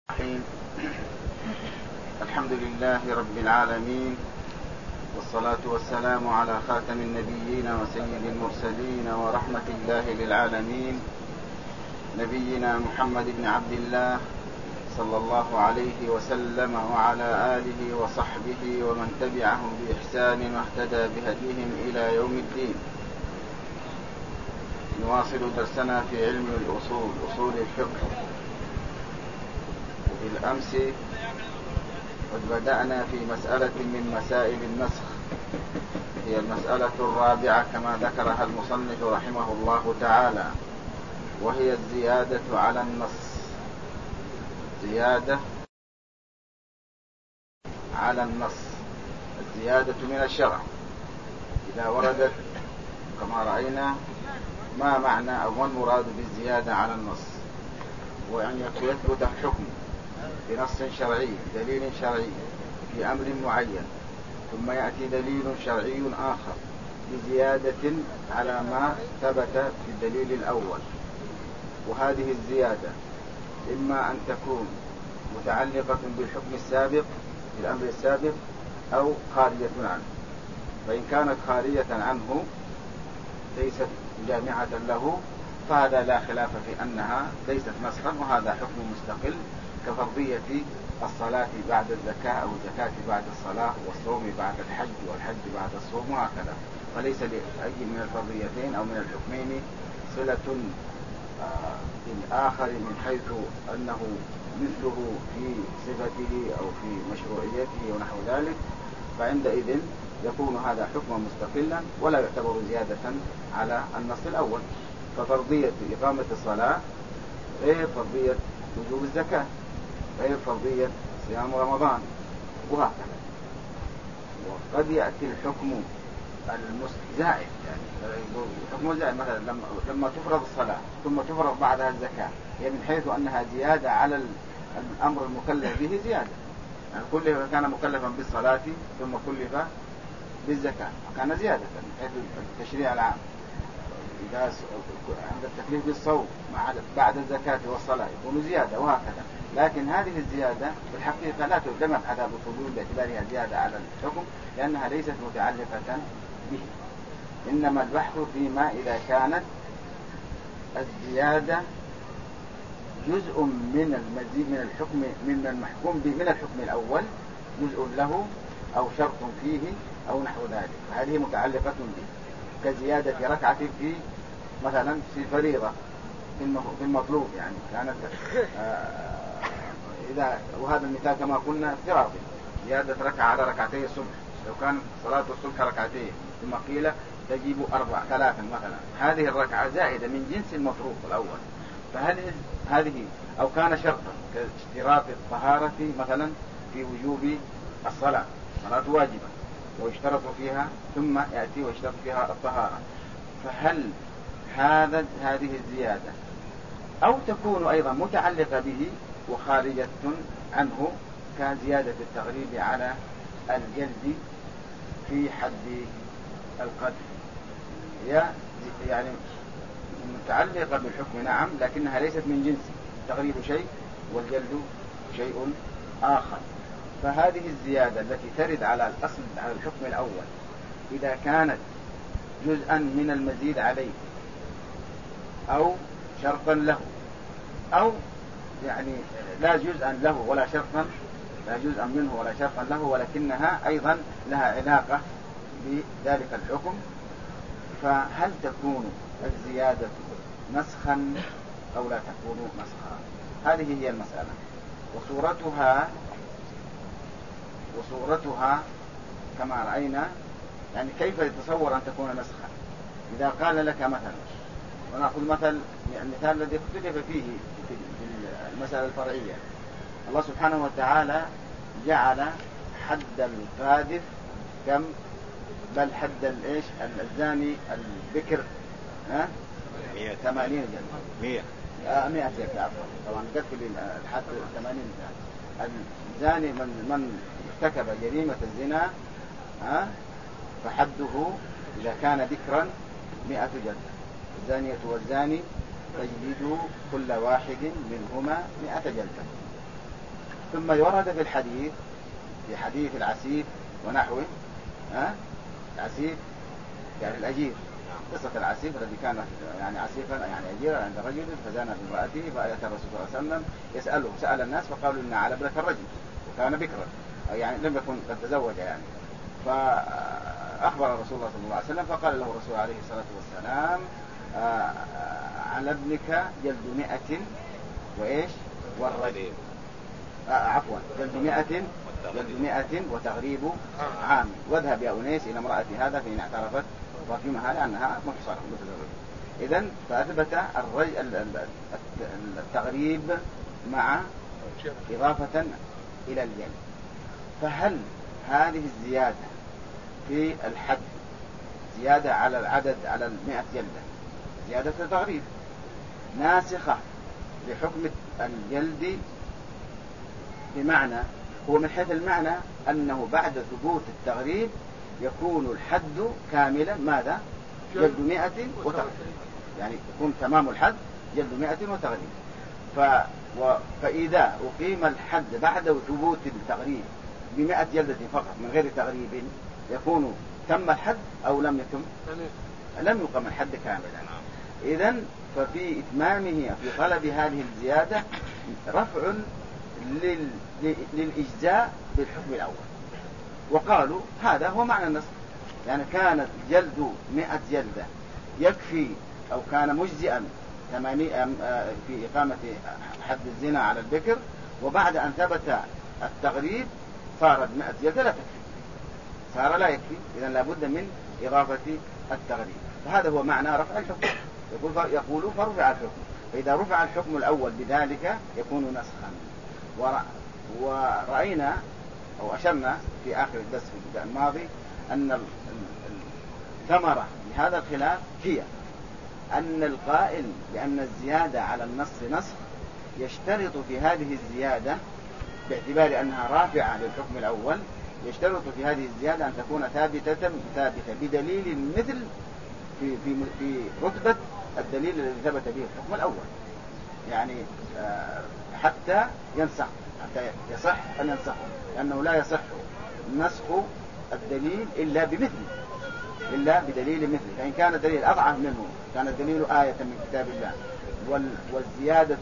الرحيم. الحمد لله رب العالمين، والصلاة والسلام على خاتم النبيين وسيد المرسلين ورحمة الله للعالمين، نبينا محمد بن عبد الله صلى الله عليه وسلم وعلى آله وصحبه ومن تبعهم بإحسان واهتدى بهديهم إلى يوم الدين. نواصل درسنا في علم الأصول، أصول الفقه. بالأمس قد بدأنا في مسألة من مسائل النسخ، هي المسألة الرابعة كما ذكرها المصنف رحمه الله تعالى، وهي الزيادة على النص. زيادة على النص، الزيادة من الشرع إذا وردت كما رأينا. ما معنى أو ما المراد بالزيادة على النص؟ وأن يثبت الحكم بنص شرعي، دليل شرعي في أمر معين، ثم يأتي دليل شرعي آخر بزيادة على ما ثبت في الدليل الأول. وهذه الزيادة إما أن تكون متعلقة بالحكم السابق في الأمر السابق أو خارجة عنه. فإن كانت خارجة عنه ليست جامعة له فهذا لا خلاف في أنها ليست نسخا، وهذا حكم مستقل كفرضية الصلاة بعد الزكاة أو الزكاة بعد الصلاة، والصوم بعد الحج والحج بعد الصوم، وهكذا. فليس لأي من الفرضيتين أو من الحكمين صلة بالآخر من حيث أنه مثله في صفته أو في مشروعيته ونحو ذلك، فعندئذ يكون هذا حكما مستقلا ولا يعتبر زيادة على النص الأول. ففرضية إقامة الصلاة غير فرضية وجوب الزكاة، غير فرضية صيام رمضان، وهكذا. وقد يأتي الحكم زائد، يعني الحكم زائد مثلا لما تفرض الصلاة ثم تفرض بعدها الزكاة، هي من حيث أنها زيادة على الأمر المكلف به زيادة، يعني كل كان مكلفا بالصلاة ثم كلف بالزكاة فكان زيادة من حيث التشريع العام. إذا عند التكليف بالصوم بعد الزكاة والصلاة يكون زيادة، وهكذا. لكن هذه الزيادة في الحقيقة لا تلزم عذاب الفضول باعتبارها زيادة على الحكم، لأنها ليست متعلقة به. إنما البحث فيما إذا كانت الزيادة جزء من المزيد من الحكم من المحكوم به من الحكم الأول، جزء له أو شرط فيه أو نحو ذلك، فهذه متعلقة به. كزيادة ركعة في مثلا في فريضة في المطلوب، يعني كانت إذا وهذا المثال كما قلنا افتراضي، زيادة ركعة على ركعتي الصبح. لو كان صلاة الصبح ركعتين ثم قيل تجيب ثلاثا مثلا، هذه الركعة زائدة من جنس المفروض الأول. فهل هذه أو كان شرطا كاشتراط الطهارة مثلا في وجوب الصلاة واجبة ويشترط فيها ثم يأتي ويشترط فيها الطهارة، فهل هذه الزيادة أو تكون أيضا متعلقة به وخارجة عنه كزيادة التغليب على الجلد في حد القذف، هي يعني متعلقة بالحكم نعم، لكنها ليست من جنسه، التغليب شيء والجلد شيء آخر. فهذه الزيادة التي ترد على الأصل على الحكم الأول إذا كانت جزءا من المزيد عليه أو شرطا له، أو يعني لا جزءا له ولا شرطا، لا جزءا منه ولا شرطا له، ولكنها أيضا لها علاقة بذلك الحكم، فهل تكون الزيادة نسخا أو لا تكون نسخا؟ هذه هي المسألة. وصورتها كما رأينا، يعني كيف يتصور أن تكون نسخا؟ إذا قال لك مثلا، ونأخذ مثل يعني المثال الذي اختلف فيه في المسألة الفرعية، الله سبحانه وتعالى جعل حد القاذف كم؟ بل حد الزاني البكر 80 جلدة، 100 جلدة طبعا قتل الحد 80 جلدة. الزاني من ارتكب جريمة الزنا فحده إذا كان ذكرا 100 جلدة. الزانية والزاني فاجلدوا كل واحد منهما 100 جلدة. ثم يورد في الحديث، في حديث العسيف ونحوه، العسيف يعني الأجير، قصة العسيف الذي كان يعني عسيفا يعني أجيرا عند رجل فزان بامرأته، فأتى الرسول صلى الله عليه وسلم يسأله، سأل الناس فقالوا إن على ابنة الرجل، وكان بكرا يعني لم يكن قد تزوج يعني. فأخبر رسول الله صلى الله عليه وسلم فقال له الرسول عليه الصلاة والسلام على ابنك جلد 100 وإيش والرجل عفوا جلد 100 وتغريب عام، واذهب يا أنيس إلى امرأة هذا فإن اعترفت وفيما لأنها محصنة متزوجة. إذن فأثبت التغريب مع إضافة إلى الجلد. فهل هذه الزيادة في الحد زيادة على العدد على 100 جلدة زيادة التغريب ناسخة لحكم الجلد؟ بمعنى هو من حيث المعنى أنه بعد ثبوت التغريب يكون الحد كاملا ماذا؟ جلد 100 وتغريب، يعني يكون تمام الحد جلد 100 وتغريب. فإذا أقيم الحد بعد ثبوت التغريب ب100 جلدة فقط من غير تغريب يكون تم الحد أو لم يتم؟ لم يقم الحد كاملا. إذن ففي إتمامه في طلب هذه الزيادة رفع للإجزاء بالحكم الأول. وقالوا هذا هو معنى النص، يعني كانت جلد 100 جلدة يكفي أو كان مجزئا في إقامة حد الزنا على البكر، وبعد أن ثبت التغريب صارت 100 جلدة لا تكفي، صار لا يكفي، إذن لابد من إضافة التغريب. فهذا هو معنى رفع الحكم. يقول فرفع الحكم، فإذا رفع الحكم الأول بذلك يكون نسخا. ورأينا أو أشرنا في آخر الدرس في الماضي أن الثمرة لهذا الخلاف هي أن القائل بأن الزيادة على النص نسخ يشترط في هذه الزيادة باعتبار أنها رافعة للحكم الأول، يشترط في هذه الزيادة أن تكون ثابتة بدليل مثل في رتبة الدليل الذي ثبت به الحكم الأول، يعني حتى ينسخ، حتى يصح أن ينسخه، لأنه لا يصح نسخ الدليل إلا بمثله، إلا بدليل مثله. فإن كان الدليل أضعف منه، كان الدليل آية من كتاب الله والزيادة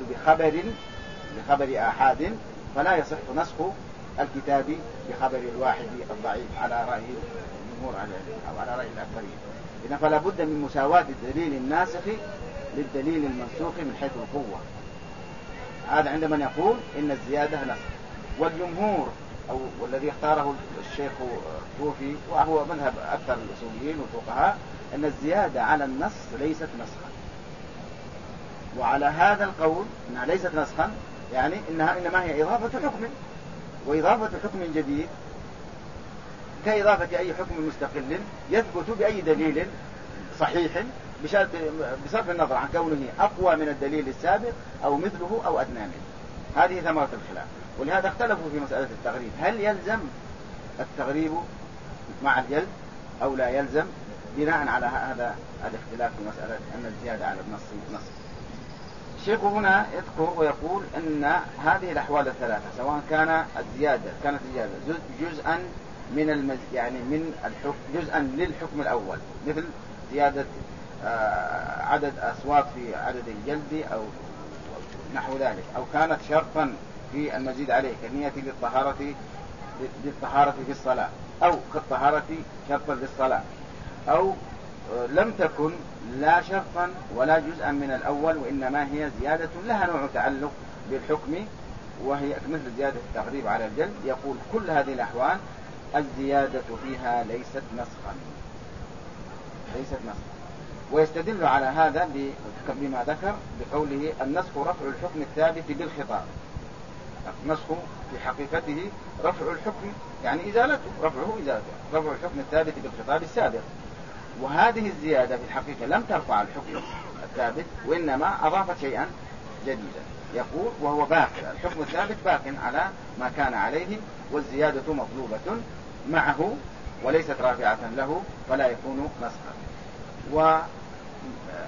بخبر آحاد، فلا يصح نسخ الكتاب بخبر الواحد الضعيف على رأي الجمهور أو على رأي الأكثرين. إذن فلا بد من مساواة الدليل الناسخ للدليل المنسوخ من حيث القوة. هذا عند من يقول إن الزيادة نسخ. والجمهور أو والذي اختاره الشيخ الطوفي وهو مذهب أكثر الأصوليين والفقهاء أن الزيادة على النص ليست نسخا. وعلى هذا القول أنها ليست نسخا يعني إنما هي إضافة حكم، وإضافة حكم جديد كإضافة أي حكم مستقل يثبت بأي دليل صحيح بصرف النظر عن كونه أقوى من الدليل السابق أو مثله أو أدنى منه. هذه ثمرة الخلاف. ولهذا اختلفوا في مسألة التغريب، هل يلزم التغريب مع الجلد أو لا يلزم، بناء على هذا الاختلاف في مسألة أن الزيادة على النص نص. الشيخ هنا يذكر ويقول أن هذه الأحوال الثلاثة سواء كانت الزيادة جزءا من يعني من الحكم، جزءا للحكم الأول مثل زيادة عدد أصوات في عدد الجلد أو نحو ذلك، أو كانت شرطا في المزيد عليه كالنية للطهارة في الصلاة، أو كالطهارة شرطا للصلاة، أو لم تكن لا شرطا ولا جزءا من الأول وإنما هي زيادة لها نوع تعلق بالحكم وهي مثل زيادة التغريب على الجلد. يقول كل هذه الأحوال الزيادة فيها ليست نسخا، ويستدل على هذا بما ذكر بقوله النسخ رفع الحكم الثابت بالخطاب. النسخ في حقيقته رفع الحكم يعني إزالته، رفع الحكم الثابت بالخطاب السابق. وهذه الزيادة في الحقيقة لم ترفع الحكم الثابت وإنما أضافت شيئا جديدا. يقول وهو باقي، الحكم الثابت باق على ما كان عليه، والزيادة مطلوبة معه وليست رافعة له فلا يكون نسخا.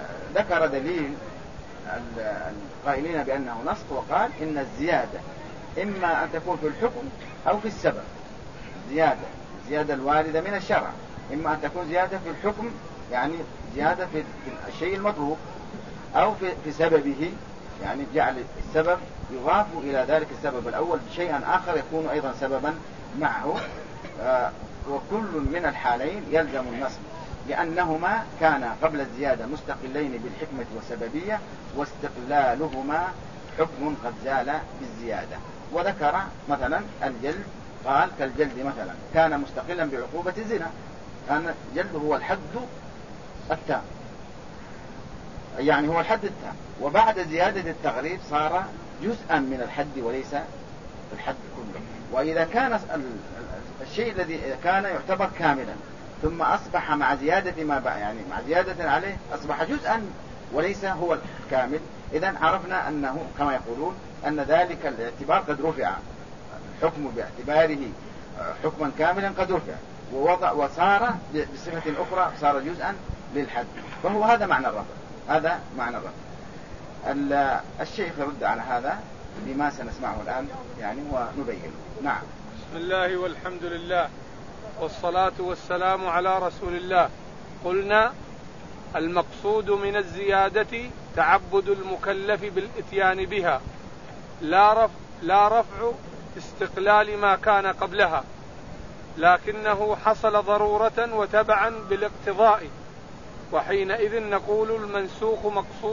وذكر دليل القائلين بأنه نسخ، وقال إن الزيادة إما أن تكون في الحكم أو في السبب. زيادة الواردة من الشرع إما أن تكون زيادة في الحكم، يعني زيادة في الشيء المطلوب، أو في سببه، يعني جعل السبب يضاف إلى ذلك السبب الأول بشيء آخر يكون أيضا سببا معه. وكل من الحالين يلزم النصب، لأنهما كانا قبل الزيادة مستقلين بالحكمة والسببية، واستقلالهما حكم قد زال بالزيادة. وذكر مثلا الجلد، قال كالجلد مثلا كان مستقلا بعقوبة الزنا، كان الجلد هو الحد التام، يعني هو الحد التام، وبعد زيادة التغريب صار جزءا من الحد وليس الحد كله. وإذا كان الشيء الذي كان يعتبر كاملا ثم أصبح مع زيادة ما بقى، يعني مع زيادة عليه أصبح جزءا وليس هو الكامل، إذن عرفنا أنه كما يقولون أن ذلك الاعتبار قد رفع، الحكم باعتباره حكما كاملا قد رفع وصار بصفة أخرى صار جزءا للحد، فهو هذا معنى الرفع. هذا معنى الرفع. الشيخ يرد على هذا بما سنسمعه الآن يعني ونبينه. نعم. بسم الله والحمد لله والصلاة والسلام على رسول الله. قلنا المقصود من الزيادة تعبد المكلف بالإتيان بها، لا رفع استقلال ما كان قبلها، لكنه حصل ضرورة وتبعا بالاقتضاء، وحينئذ نقول المنسوخ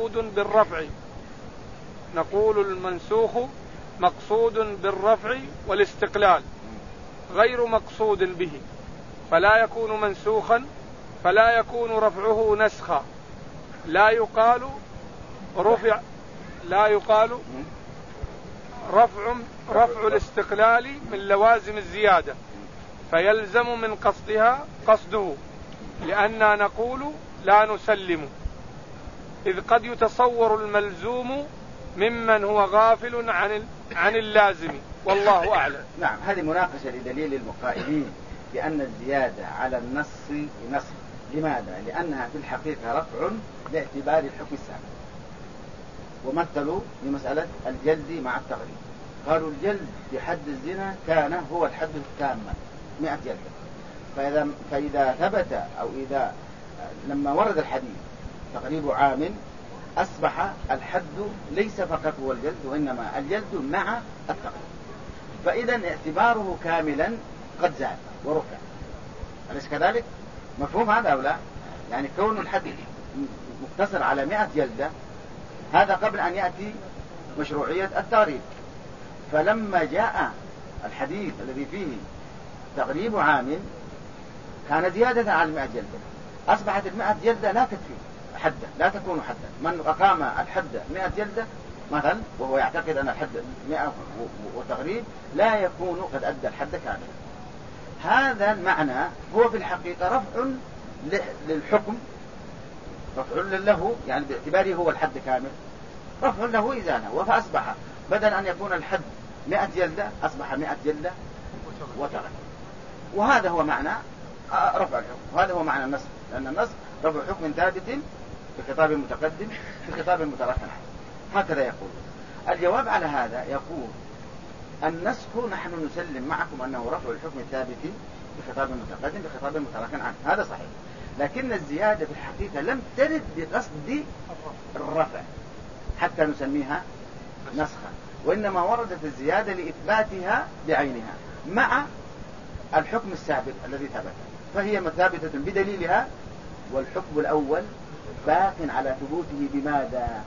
مقصود بالرفع والاستقلال غير مقصود به، فلا يكون منسوخا، فلا يكون رفعه نسخا. لا يقال رفع الاستقلال من لوازم الزيادة، فيلزم من قصدها قصده، لأننا نقول لا نسلم، إذ قد يتصور الملزوم ممن هو غافل عن اللازم، والله أعلم. نعم، هذه مناقشة لدليل المقائلين بأن الزيادة على النص نص. لماذا؟ لأنها في الحقيقة رفع باعتبار الحكم السابق. ومثلوا بمسألة الجلد مع التغريب، قالوا الجلد بحد الزنا كان هو الحد التام 100 جلدة، فإذا ثبت أو إذا لما ورد الحديث تغريب عام أصبح الحد ليس فقط هو الجلد وإنما الجلد مع التغريب، فإذا اعتباره كاملا قد زاد ورفع. أليس كذلك؟ مفهوم هذا أو لا؟ يعني كون الحد مقتصر على 100 جلدة هذا قبل أن يأتي مشروعية التغريب، فلما جاء الحديث الذي فيه تغريب عام كان زيادة على 100 جلدة، أصبحت 100 جلدة لا تكفي حدا، لا تكون حدا. من أقام الحد 100 جلدة مثلا وهو يعتقد أن الحد 100 وتغريب لا يكون قد أدى الحد كاملا. هذا المعنى هو في الحقيقة رفع للحكم، رفع له، يعني باعتباره هو الحد كامل، رفع له إزالة، فأصبح بدل أن يكون الحد 100 جلدة أصبح 100 جلدة وتغريب. وهذا هو معنى رفع الحكم، وهذا هو معنى النصب، لأن النصب رفع حكم ثابت في خطاب متقدم في خطاب متراخٍ. هكذا يقول. الجواب على هذا يقول النسخ نحن نسلم معكم أنه رفع الحكم الثابت في خطاب متقدم في خطاب متراخٍ عنه، هذا صحيح، لكن الزيادة في الحقيقة لم ترد بقصد الرفع حتى نسميها نسخا، وإنما وردت الزيادة لإثباتها بعينها مع الحكم السابق الذي ثبت، فهي ثابتة بدليلها، والحكم الأول باق على ثبوته بماذا؟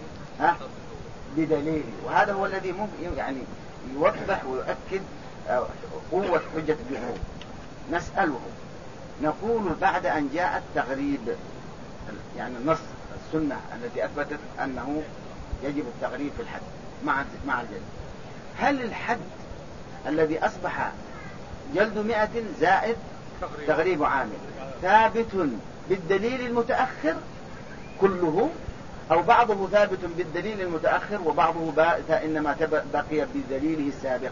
بدليل. وهذا هو الذي يعني يوضح ويؤكد قوة حجة الجمهور. نسأله نقول بعد أن جاء التغريب، يعني النص السنة التي أثبتت أنه يجب التغريب في الحد مع الجلد، هل الحد الذي أصبح جلد 100 زائد تغريب عامل ثابت بالدليل المتأخر كله، أو بعضه ثابت بالدليل المتأخر وبعضه إنما بقي بدليله السابق؟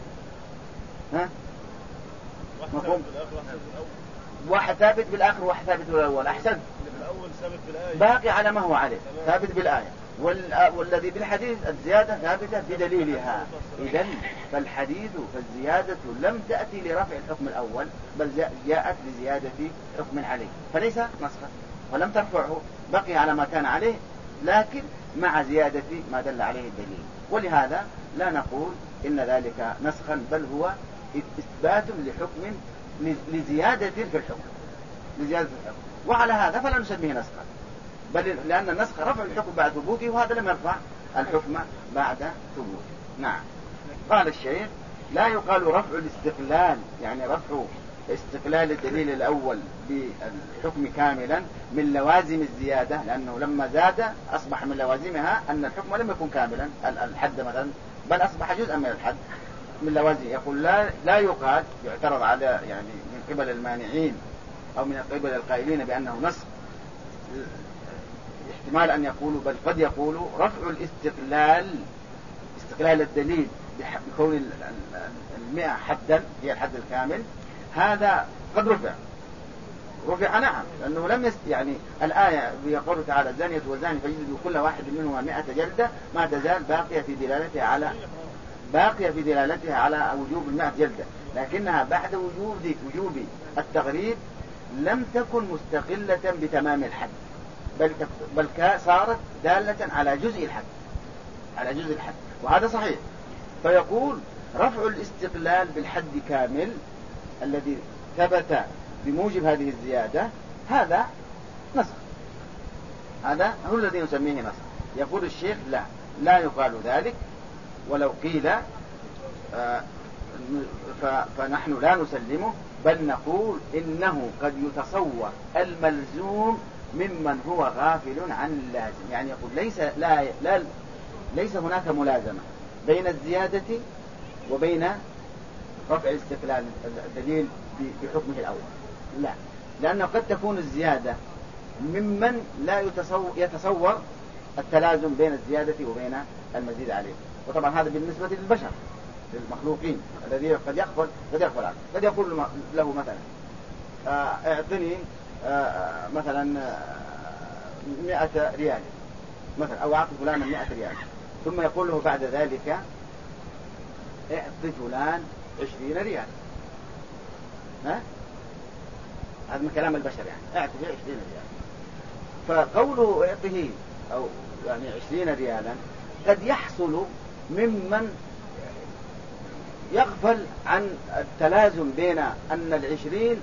مفهوم؟ واحد ثابت بالآخر وواحد ثابت بالأول. أحسن. باقي على ما هو عليه ثابت بالآية، والذي بالحديث الزيادة ثابتة بدليلها. إذن فالحديث فالزيادة لم تأتي لرفع الحكم الأول، بل جاءت لزيادة حكم عليه، فليس نسخا ولم ترفعه، بقي على ما كان عليه لكن مع زيادة ما دل عليه الدليل. ولهذا لا نقول إن ذلك نسخا، بل هو إثبات لحكم لزيادة في الحكم، لزيادة الحكم، وعلى هذا فلا نسميه نسخا، بل لأن النسخ رفع الحكم بعد ثبوته، وهذا لم يرفع الحكم بعد ثبوته. نعم. قال الشيخ لا يقال رفع الاستقلال، يعني رفع استقلال الدليل الأول بالحكم كاملا من لوازم الزيادة، لأنه لما زاد أصبح من لوازمها أن الحكم لم يكن كاملا، الحد مثلا، بل أصبح جزءا من الحد من لوازم. يقول لا يقال، يعترض على يعني من قبل المانعين أو من قبل القائلين بأنه نسخ، احتمال أن يقولوا بل قد يقولوا رفع استقلال الدليل بكون 100 حدا هي الحد الكامل، هذا قد رفع نعم، لأنه لم يعني الآية يقول تعالى الزانية والزاني فيجلدوا كل واحد منهما 100 جلدة، ما تزال باقية في دلالتها على وجوب 100 جلدة، لكنها بعد وجوب التغريب لم تكن مستقلة بتمام الحد، بل صارت دالة على جزء الحد، وهذا صحيح. فيقول رفع الاستقلال بالحد كامل الذي ثبت بموجب هذه الزيادة هذا نسخ، هذا هو الذي نسميه نسخ. يقول الشيخ لا يقال ذلك، ولو قيل فنحن لا نسلمه، بل نقول إنه قد يتصور الملزوم ممن هو غافل عن اللازم. يعني يقول ليس هناك ملازمة بين الزيادة وبين رفع الاستقلال الدليل بحكمه الأول، لا، لأنه قد تكون الزيادة ممن لا يتصور التلازم بين الزيادة وبين المزيد عليه. وطبعا هذا بالنسبة للبشر للمخلوقين الذي قد يغفل عنه، قد يقول له مثلا اعطني مثلا 100 ريال مثلا، أو أعطي فلانا 100 ريال، ثم يقول له بعد ذلك اعطي فلان 20 ريال. هذا من كلام البشر، يعني اعطي 20 ريال. فقوله اعطيه أو يعني 20 ريالا قد يحصل ممن يغفل عن التلازم بين أن 20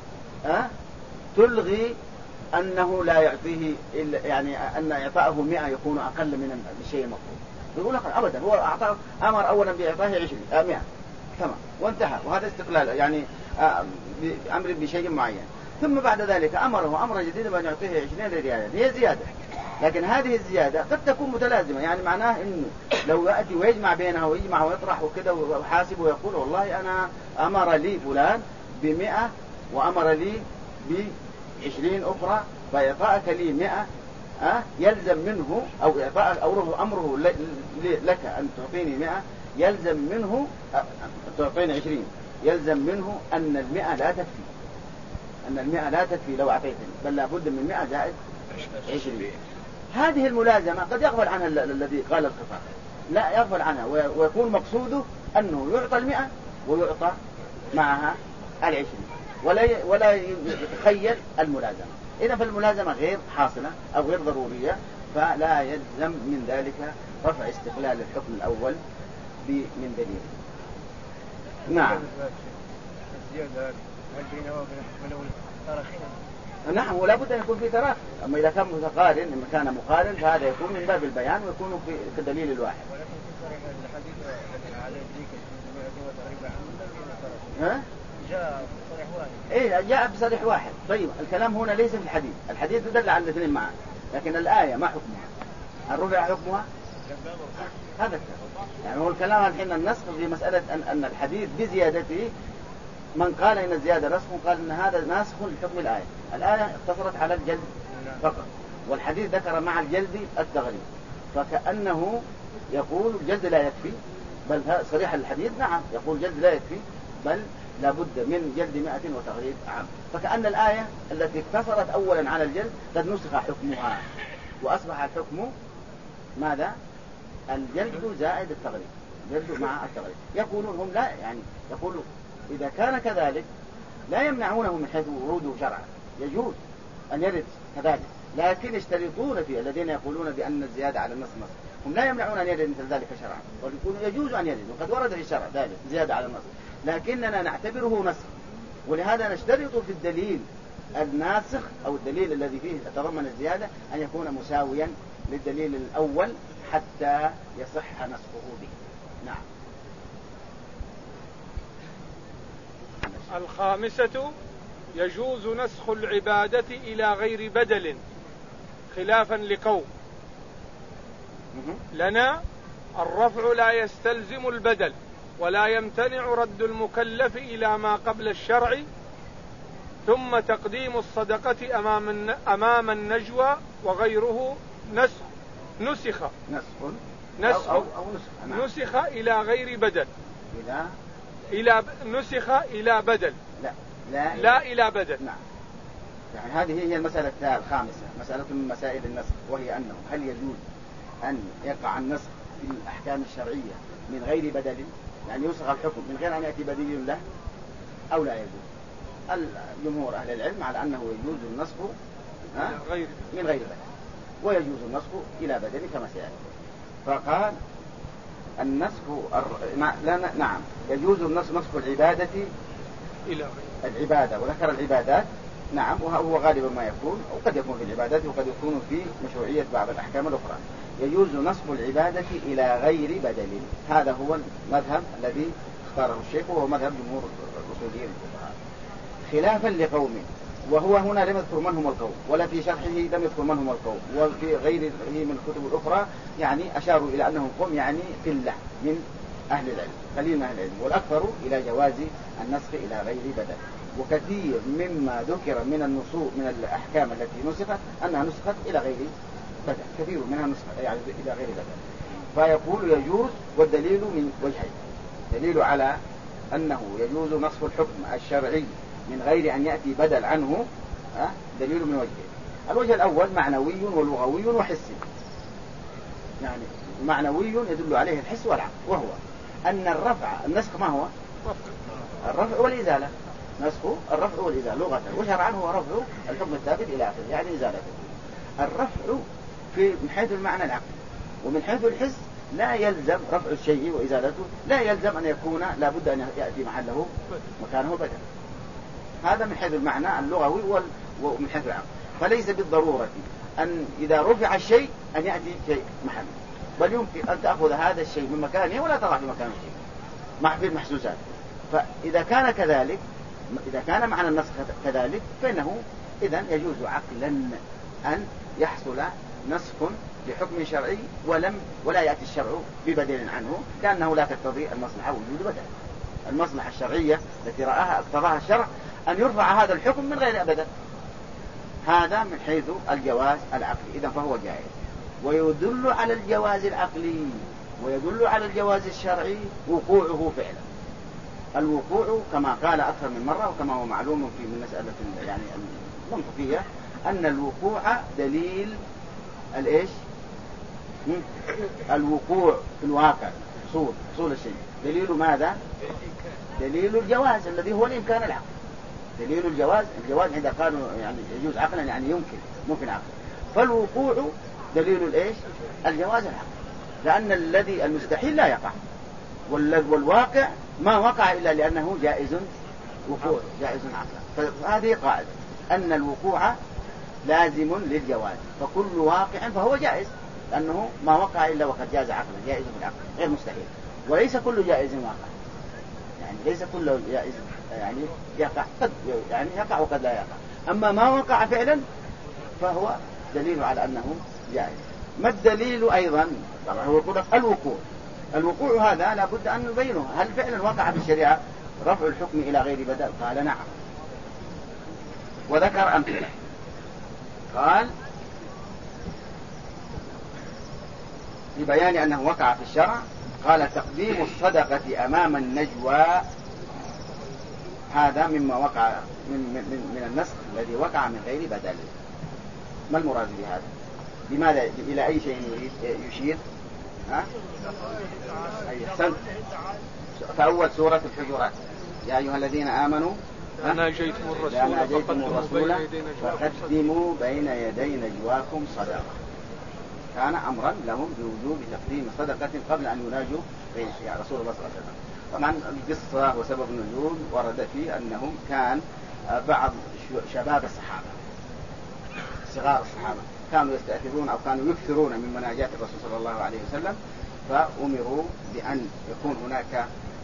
تلغي أنه لا يعطيه يعني أن إعطاءه 100 يكون أقل من الشيء المطلوب. يقول لك أبدا، هو أمر أولا بإعطائه 100 تمام وانتهى، وهذا استقلال يعني أمر بشيء معين، ثم بعد ذلك أمر جديد بأن يعطيه 20 ريالا، هي زيادة، لكن هذه الزيادة قد تكون متلازمة، يعني معناه إنه لو يأتي ويجمع بينها ويجمع ويطرح وكده وحاسب ويقول والله أنا أمر لي فلان ب100 وأمر لي ب20 أخرى، فإعطاءك لي 100 يلزم منه أو إعطاء أمره لك أن تعطيني 100 يلزم منه تعطيني 20 يلزم منه أن 100 لا تكفي لو أعطيتني، بل لابد من 100 زائد 20. هذه الملازمة قد يغفل عنها الذي قال الخطاب، لا يغفل عنها، ويكون مقصوده أنه يعطى 100 ويعطى معها 20 ولا يتخيل الملازمة. إذا فالملازمة غير حاصلة أو غير ضرورية، فلا يلزم من ذلك رفع استقلال الحكم الأول من دليل. نعم. نعم، ولا بد أن يكون في تراخي، أما إذا كان متقارن، إما كان مقارن فهذا يكون من باب البيان ويكون في الدليل الواحد. جاء بصريح واحد. طيب الكلام هنا ليس في الحديث يدل على الاثنين معا، لكن الآية ما حكمها؟ هل رفع حكمها؟ هذا الكلام، يعني هو الكلام الحين النسخ في مسألة أن الحديث بزيادته، من قال إن الزيادة نسخ قال إن هذا ناسخ لحكم الآية اقتصرت على الجلد فقط، والحديث ذكر مع الجلد التغليب، فكأنه يقول الجلد لا يكفي، بل صريح الحديث نعم يقول الجلد لا يكفي، بل لابد من جلد 100 وتغريب عام. فكأن الآية التي اقتصرت أولا على الجلد قد نسخ حكمها وأصبح الحكم ماذا؟ الجلد زائد التغريب، جلد مع التغريب. يقولون هم لا، يعني يقولوا إذا كان كذلك لا يمنعونه من حيث وروده شرعا، يجوز أن يرد كذلك، لكن يشترطون فيه الذين يقولون بأن الزيادة على النص نص، هم لا يمنعون أن يرد مثل ذلك شرعا، ويقولون يجوز أن يرد وقد ورد في الشرع ذلك زيادة على النص، لكننا نعتبره نسخ، ولهذا نشترط في الدليل الناسخ أو الدليل الذي فيه تضمن الزيادة أن يكون مساويا للدليل الأول حتى يصح نسخه به. نعم. الخامسة يجوز نسخ العبادة إلى غير بدل خلافا لقوم. لنا الرفع لا يستلزم البدل ولا يمتنع رد المكلف إلى ما قبل الشرع، ثم تقديم الصدقة أمام النجوى وغيره نسخ إلى غير بدل، نسخ إلى بدل لا إلى بدل. نعم. يعني هذه هي المسألة الخامسة، مسألة من مسائل النسخ، وهي أنه هل يجوز أن يقع النسخ في الأحكام الشرعية من غير بدل، يعني ينسخ الحكم من غير أن يأتي بديل له، أو لا يجوز؟ الجمهور أهل العلم على أنه يجوز النسخ من غير بدل، ويجوز النسخ إلى بدل كما سيأتي. فقال النسخ نعم يجوز نسخ العبادة إلى العبادة، وذكر العبادات. نعم، وهو غالبا ما يكون، وقد يكون في العبادات وقد يكون في مشروعية بعض الأحكام الأخرى. يجوز نسخ العبادة إلى غير بدل، هذا هو المذهب الذي اختاره الشيخ، وهو مذهب جمهور الأصوليين الفقهاء، خلافا لقوم. وهو هنا لم يذكر من هم القوم، ولا في شرحه لم يذكر من هم القوم، وفي غيره من الكتب الأخرى يعني أشاروا إلى أنهم قوم، يعني قلة من أهل العلم، قليل من أهل العلم، والأكثر إلى جواز النسخ إلى غير بدل. وكثير مما ذكر من النصوص من الأحكام التي نسخت أنها نسخت إلى غير بدل، كثير منها نسخت يعني إلى غير بدل. فيقول يجوز، والدليل من وجهين، دليل على أنه يجوز نسخ الحكم الشرعي من غير أن يأتي بدل عنه، دليل من وجهين. الوجه الأول معنوي ولغوي وحسي. يعني معنوي يدل عليه الحس والعقل، وهو أن النسخ ما هو؟ الرفع والإزالة. نسخ الرفع والإزالة لغة، وشرعا هو رفع الحكم الثابت إلى آخره، يعني إزالته. الرفع من حيث المعنى العقلي، ومن حيث الحس لا يلزم رفع الشيء وإزالته، لا يلزم أن يكون لابد أن يأتي محله مكانه بدل. هذا من حيث المعنى اللغوي ومن حيث العقل. فليس بالضرورة أن إذا رفع الشيء أن يأتي شيء محله، بل يمكن أن تأخذ هذا الشيء من مكانه ولا تضع في مكانه شيء مع في المحسوسات. فإذا كان كذلك، إذا كان معنى النسخ كذلك، فإنه إذن يجوز عقلا أن يحصل نسخ لحكم شرعي ولا يأتي الشرع ببديل عنه، لأنه لا تقتضي المصلحة وجود بدل. المصلحة الشرعية التي رآها اقتضاها الشرع أن يرفع هذا الحكم من غير بدل. هذا من حيث الجواز العقلي، إذن فهو جائز. ويدل على الجواز العقلي ويدل على الجواز الشرعي وقوعه فعلا. الوقوع كما قال أكثر من مرة، وكما هو معلوم في من مسألة يعني المنطقية، أن الوقوع دليل الإيش؟ الوقوع في الواقع، حصول الشيء. دليل ماذا؟ دليل الجواز الذي هو الإمكان العقل. دليل الجواز عند قالوا يعني يجوز عقلا يعني ممكن عقلا. فالوقوع دليل الإيش؟ الجواز العقل، لأن الذي المستحيل لا يقع، والواقع ما وقع إلا لأنه جائز وقوع، جائز عقلا. فهذه قاعدة أن الوقوع لازم للجواز، فكل واقع فهو جائز، لأنه ما وقع إلا وقد جاز عقلا، جائز بالعقل غير مستحيل. وليس كل جائز واقع، يعني ليس كل جائز يعني يقع، قد يعني يقع وقد لا يقع. أما ما وقع فعلا فهو دليل على أنه جائز. ما الدليل أيضا؟ طبعا هو يقول الوقوع هذا لابد أن نبينه، هل فعلا وقع في الشريعة رفع الحكم إلى غير بدل؟ قال نعم، وذكر أمثلة. قال لبيان أنه وقع في الشرع، قال تقديم الصدقة أمام النجوى هذا مما وقع من النسخ الذي وقع من غير بدل. ما المراد بهذا؟ لماذا؟ إلى أي شيء يشير؟ أحسنت. فأول سورة الحجرات: يا أيها الذين آمنوا إذا ناجيتم الرسول فقدموا بين يدي نجواكم صدقة. كان أمرا لهم بوجوب تقديم صدقة قبل أن يناجوا يا رسول الله صلى الله عليه وسلم. طبعا القصة وسبب النزول ورد فيه أنهم كان بعض شباب الصحابة صغار الصحابة كانوا يستأثرون أو كانوا يكثرون من مناجاة الرسول صلى الله عليه وسلم، فأمروا بأن يكون هناك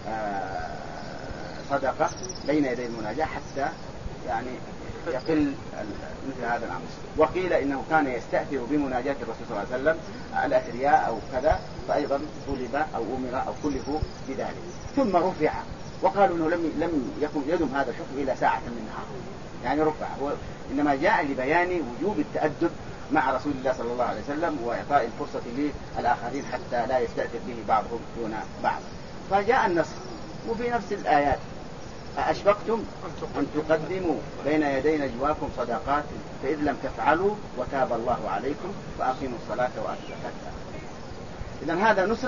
صدقة بين يدي المناجاة حتى يعني يقل مثل هذا الأمر. وقيل إنه كان يستأثر بمناجاة الرسول صلى الله عليه وسلم الأثرياء أو كذا، فأيضا طلب أو أمر أو كلفوا بذلك. ثم رفع وقالوا إنه لم يكن يدم هذا الحكم إلى ساعة من النهار، يعني رفع. إنما جاء لبيان وجوب التأدب مع رسول الله صلى الله عليه وسلم وإعطاء الفرصة للآخرين حتى لا يستأثر به بعضهم دون بعض. فجاء النص وفي نفس الآيات: أأشفقتم أن تقدموا بين يدي نجواكم صدقات فإذ لم تفعلوا وتاب الله عليكم فأقيموا الصلاة وآتوا الزكاة. إذن هذا نسخ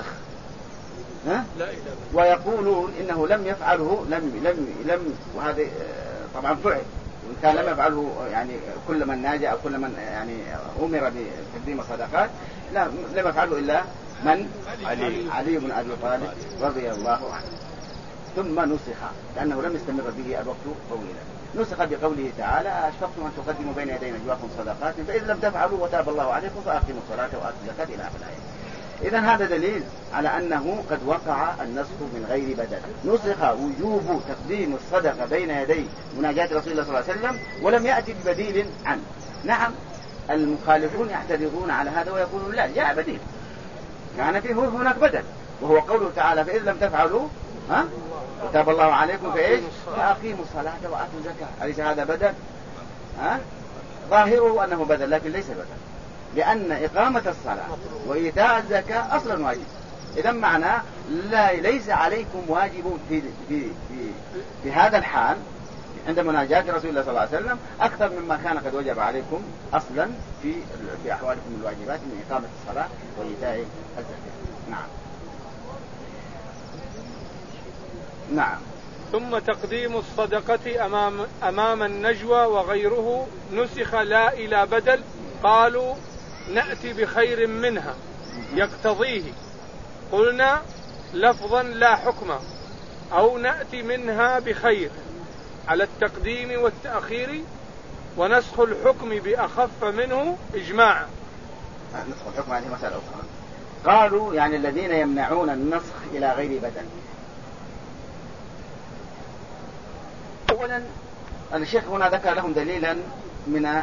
ويقولون إنه لم يفعله لم وهذا طبعا فعل، وإن كان لم يفعله يعني كل من ناجى أو كل من يعني أمر بتقديم الصدقات لم يفعله إلا من علي بن أبي طالب رضي الله عنه. ثم نسخ لأنه لم يستمر به الوقت طويلا، نسخ بقوله تعالى: أشفقتم أن تقدموا بين يدي نجواكم صدقات فإذا لم تفعلوا وتاب الله عليكم فأقيموا الصلاة وآتوا الزكاة إلى آخر الآية. إذن هذا دليل على أنه قد وقع النسخ من غير بدل، نسخ وجوب تقديم الصدقة بين يدي مناجاة رسول الله صلى الله عليه وسلم ولم يأتي ببديل عنه. نعم المخالفون يعترضون على هذا ويقولون: لا، جاء بديل، كان فيه هناك بدل، وهو قوله تعالى: فإذا لم تفعلوا وتاب الله عليكم فإيش؟ فأقيموا الصلاة وآتوا الزكاة. أليس هذا بدل؟ ظاهره أنه بدل لكن ليس بدل، لأن إقامة الصلاة وإيتاء الزكاة أصلا واجب. إذا معناه ليس عليكم واجب في هذا الحال عند مناجاة رسول الله صلى الله عليه وسلم أكثر مما كان قد وجب عليكم أصلا في أحوالكم الواجبات من إقامة الصلاة وإيتاء الزكاة. نعم. ثم تقديم الصدقة أمام النجوى وغيره نسخ لا إلى بدل. قالوا: نأتي بخير منها يقتضيه. قلنا: لفظا لا حكما، أو نأتي منها بخير على التقديم والتأخير، ونسخ الحكم بأخف منه إجماعا. نسخ الحكم هذه مسألة أخرى. قالوا يعني الذين يمنعون النسخ إلى غير بدل. أولا الشيخ هنا ذكر لهم دليلا من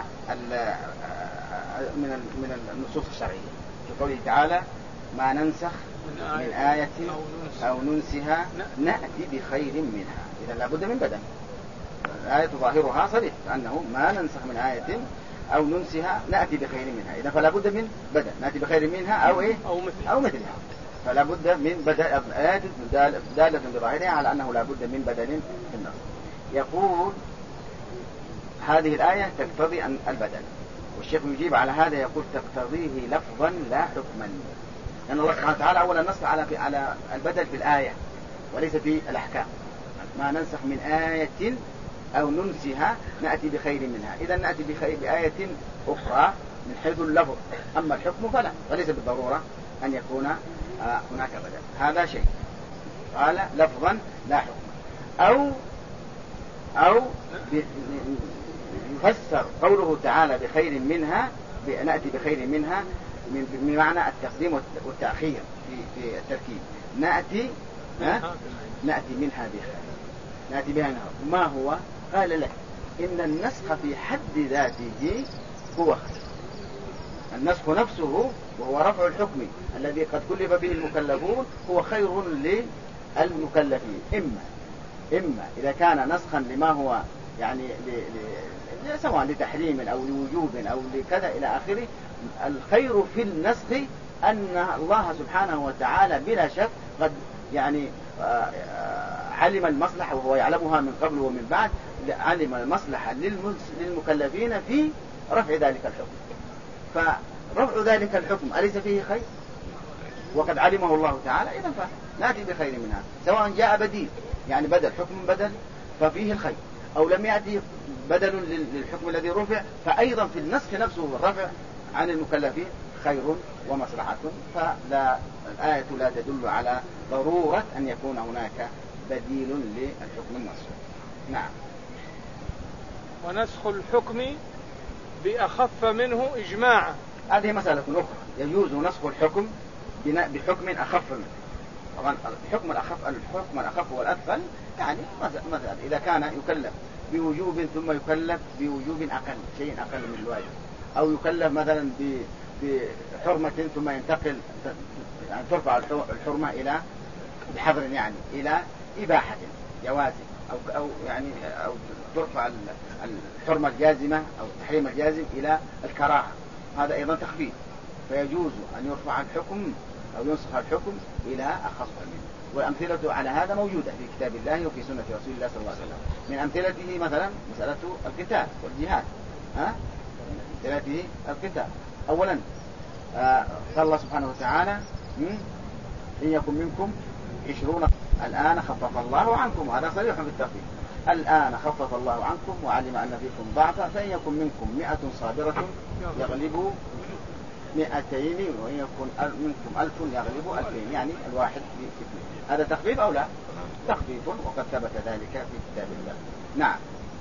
النصوص الشرعية في قوله تعالى: ما ننسخ من آية أو ننسها نأتي بخير منها. إذا لابد من بدل. الآية ظاهرها صريح أنه ما ننسخ من آية أو ننسها نأتي بخير منها، إذا فلا بد من بدل، نأتي بخير منها أو مثلها. فلا بد من بدل. الآيات دالة بظاهرها على أنه لا بد من بدل في النص. يقول هذه الآية تقتضي أن البدل، والشيخ يجيب على هذا يقول: تقتضيه لفظا لا حكما، لأن الله سبحانه وتعالى أولا نص على البدل في الآية وليس في الأحكام. ما ننسخ من آية أو ننسها نأتي بخير منها. إذا نأتي بآية أخرى من حيث اللفظ، أما الحكم فلا، وليس بالضرورة أن يكون هناك بدل. هذا شيء. قال: لفظا لا حكما. أو يفسر قوله تعالى بخير منها، نأتي بخير منها بمعنى التقديم والتأخير في التركيب. نأتي منها بخير، نأتي بها نهار. ما هو؟ قال لك: إن النسخ في حد ذاته هو خير. النسخ نفسه وهو رفع الحكم الذي قد كلف به المكلفون هو خير للمكلفين، إما إذا كان نسخا لما هو يعني سواء لتحريم أو لوجوب أو لكذا إلى آخره. الخير في النسخ أن الله سبحانه وتعالى بلا شك قد يعني علم المصلحة وهو يعلمها من قبل ومن بعد، علم المصلحة للمكلفين في رفع ذلك الحكم. فرفع ذلك الحكم أليس فيه خير؟ وقد علمه الله تعالى، إذن فنأتي بخير منها، سواء جاء بديل يعني بدل حكم بدل ففيه الخير، أو لم يأتي بدل للحكم الذي رفع، فأيضا في النسخ نفسه الرفع عن المكلفين خير ومصلحة. فلا الآية لا تدل على ضرورة أن يكون هناك بديل للحكم النسخ. نعم. ونسخ الحكم بأخف منه إجماعا، هذه مسألة أخرى. يجوز نسخ الحكم بحكم أخف منه. طبعا الحكم الأخف والأثقل يعني مثلا إذا كان يكلف بوجوب ثم يكلف بوجوب أقل، شيء أقل من الواجب، أو يكلف مثلا بحرمة ثم ينتقل يعني ترفع الحرمة إلى بحظر يعني إلى إباحة جواز، أو يعني أو ترفع الحرمة الجازمة أو التحريم الجازم إلى الكراهة، هذا أيضا تخفيف. فيجوز أن يرفع الحكم أو ينسخ الحكم إلى أخص منه. والأمثلة على هذا موجودة في كتاب الله وفي سنة رسول الله صلى الله عليه وسلم. من أمثلته مثلا مسألة القتال والجهاد. من أمثلته القتال. أولا قال الله سبحانه وتعالى إن يكن منكم 20 الآن خفف الله عنكم، هذا صريح في التخفيف. الآن خفف الله عنكم وعلم أن فيكم ضعفا فإن يكن منكم 100 صابرة يغلبوا 200 وإن يكن منكم 1000 يغلبوا 2000، يعني الواحد في 2. هذا تخفيف أو لا؟ تخفيف، وقد ثبت ذلك في كتاب الله. نعم.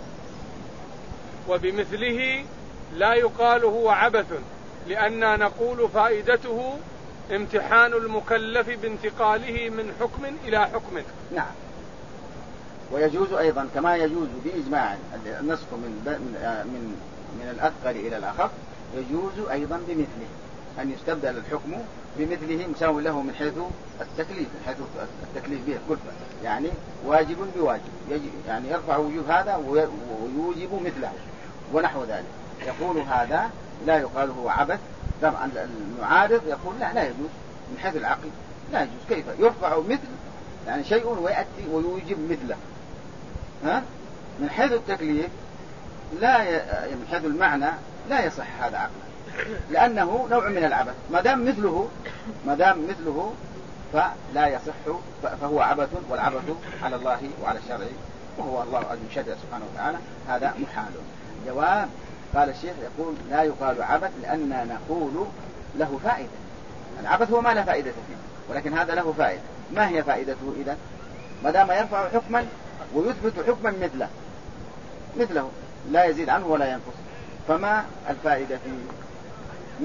وبمثله لا يقال هو عبث، لأننا نقول فائدته امتحان المكلف بانتقاله من حكم إلى حكم. نعم. ويجوز أيضا كما يجوز بإجماع النسخ من الأثقل إلى الأخف، يجوز أيضا بمثله أن يستبدل الحكم بمثله مساوي له من حيث التكليف، من حيث التكليف به الكلفة، يعني واجب بواجب، يعني يرفع وجوب هذا ويوجب مثله ونحو ذلك. يقول هذا لا يقال هو عبث. طبعا المعارض يقول لا يجوز من حيث العقل، لا يجوز. كيف يرفع مثل يعني شيء ويأتي ويوجب مثله؟ من حيث التكليف لا من حيث المعنى لا يصح هذا عقلا، لأنه نوع من العبث. ما دام مثله فلا يصح، فهو عبث، والعبث على الله وعلى الشرع وهو الله عز وجل سبحانه وتعالى، هذا محال. جواب قال الشيخ يقول لا يقال عبث لأننا نقول له فائدة. العبث هو ما لا فائدة فيه، ولكن هذا له فائدة. ما هي فائدته إذن؟ ما دام يرفع حكما ويثبت حكما مثله لا يزيد عنه ولا ينقص، فما الفائدة فيه؟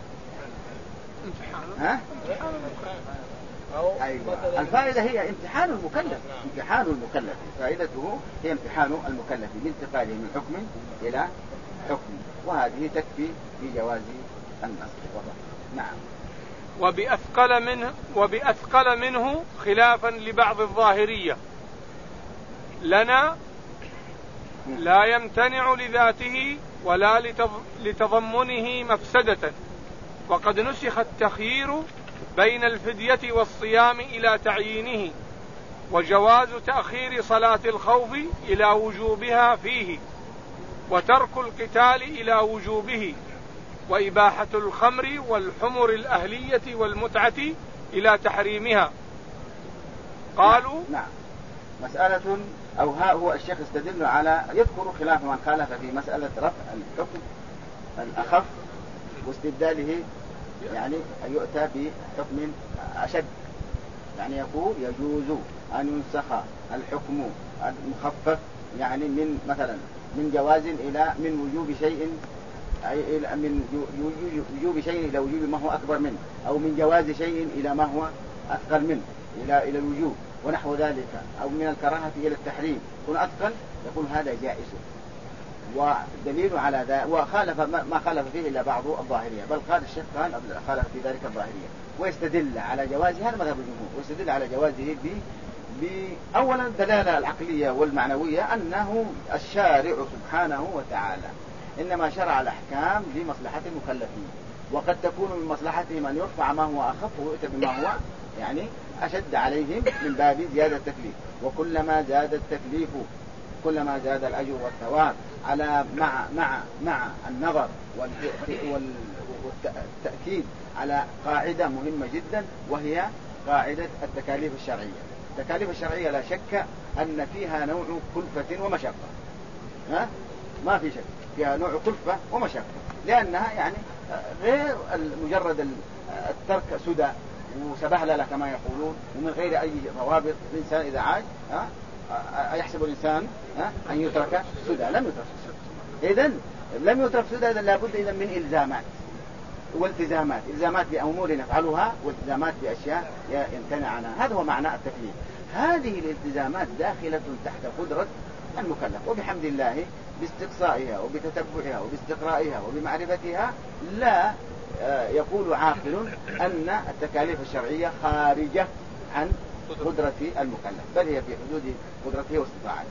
أيوة. الفائدة هي امتحان المكلف. فائدته هي امتحان المكلف بانتقاله من حكم إلى حكم، وهذه تكفي في جواز النسخ. نعم. وبأثقل منه خلافا لبعض الظاهرية لنا لا يمتنع لذاته ولا لتضمنه مفسدة، وقد نسخ التخيير بين الفدية والصيام إلى تعيينه، وجواز تأخير صلاة الخوف إلى وجوبها فيه، وترك القتال إلى وجوبه، وإباحة الخمر والحمر الأهلية والمتعة إلى تحريمها. قالوا نعم. مسألة أو هو الشيخ استدل على يذكر خلاف من خالف في مسألة رفع الحكم الأخف واستبداله، يعني أن يؤتى بحكم أشد. يعني يقول يجوز أن ينسخ الحكم المخفف، يعني من مثلا من جواز إلى من وجوب شيء، من وجوب شيء إلى وجوب ما هو أكبر منه، أو من جواز شيء إلى ما هو أثقل منه إلى الوجوب ونحو ذلك، أو من الكراهة إلى التحريم يكون أثقل. يقول هذا جائز، ودليل على ذا وخالف ما خالف فيه إلا بعض الظاهرية، بل قال الشيخ قال خالف في ذلك الظاهرية، ويستدل على جوازه، هذا مذهب الجمهور، ويستدل على جوازه أولا الدلالة العقلية والمعنوية أنه الشارع سبحانه وتعالى إنما شرع الأحكام لمصلحة المكلفين، وقد تكون من مصلحتهم أن يرفع ما هو أخف ويؤتى بما هو يعني أشد عليهم من باب زيادة التكليف. وكلما زاد التكليف كلما زاد الأجر والثواب على مع النظر والتأكيد على قاعدة مهمة جدا، وهي قاعدة التكاليف الشرعية. التكاليف الشرعية لا شك أن فيها نوع كلفة ومشقة، ما في شك فيها نوع كلفة ومشقة، لأنها يعني غير مجرد الترك سدى وسبهللة كما يقولون ومن غير أي ضوابط. الإنسان إذا عاش يحسب الإنسان أن يترك سدى، لم يترك سدى. إذن لم يترك سدى، إذن لابد إذن من إلزامات والتزامات، إلزامات بأمور نفعلها والتزامات بأشياء يمتنع عنها. هذا هو معنى التكليف. هذه الالتزامات داخلة تحت قدرة المكلف، وبحمد الله باستقصائها وبتتبعها وباستقرائها وبمعرفتها لا يقول عاقل أن التكاليف الشرعية خارجة عن قدرة المكلف، بل هي في حدود قدرته واستطاعته،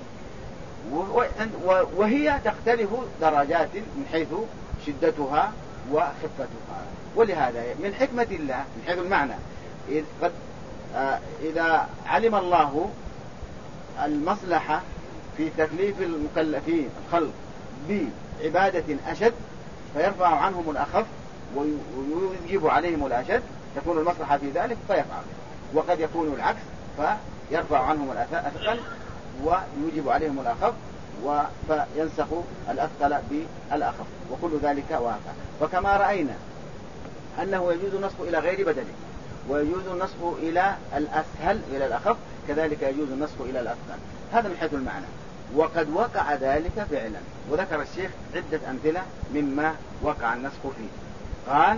وهي تختلف درجات من حيث شدتها وخفتها. ولهذا من حكمة الله من حيث المعنى إذا علم الله المصلحة في تكليف المكلفين الخلق بعبادة أشد فيرفع عنهم الأخف ويجب عليهم الأشد، تكون المصلحة في ذلك فيفعل. وقد يكون العكس فيرفع عنهم الأثقل ويجب عليهم الأخف فينسخ الأثقل بالأخف، وكل ذلك واقع. فكما رأينا أنه يجوز النسخ إلى غير بدل ويجوز النسخ إلى الأسهل إلى الأخف، كذلك يجوز النسخ إلى الأثقل. هذا من حيث المعنى، وقد وقع ذلك فعلا. وذكر الشيخ عدة أمثلة مما وقع النسخ فيه. قال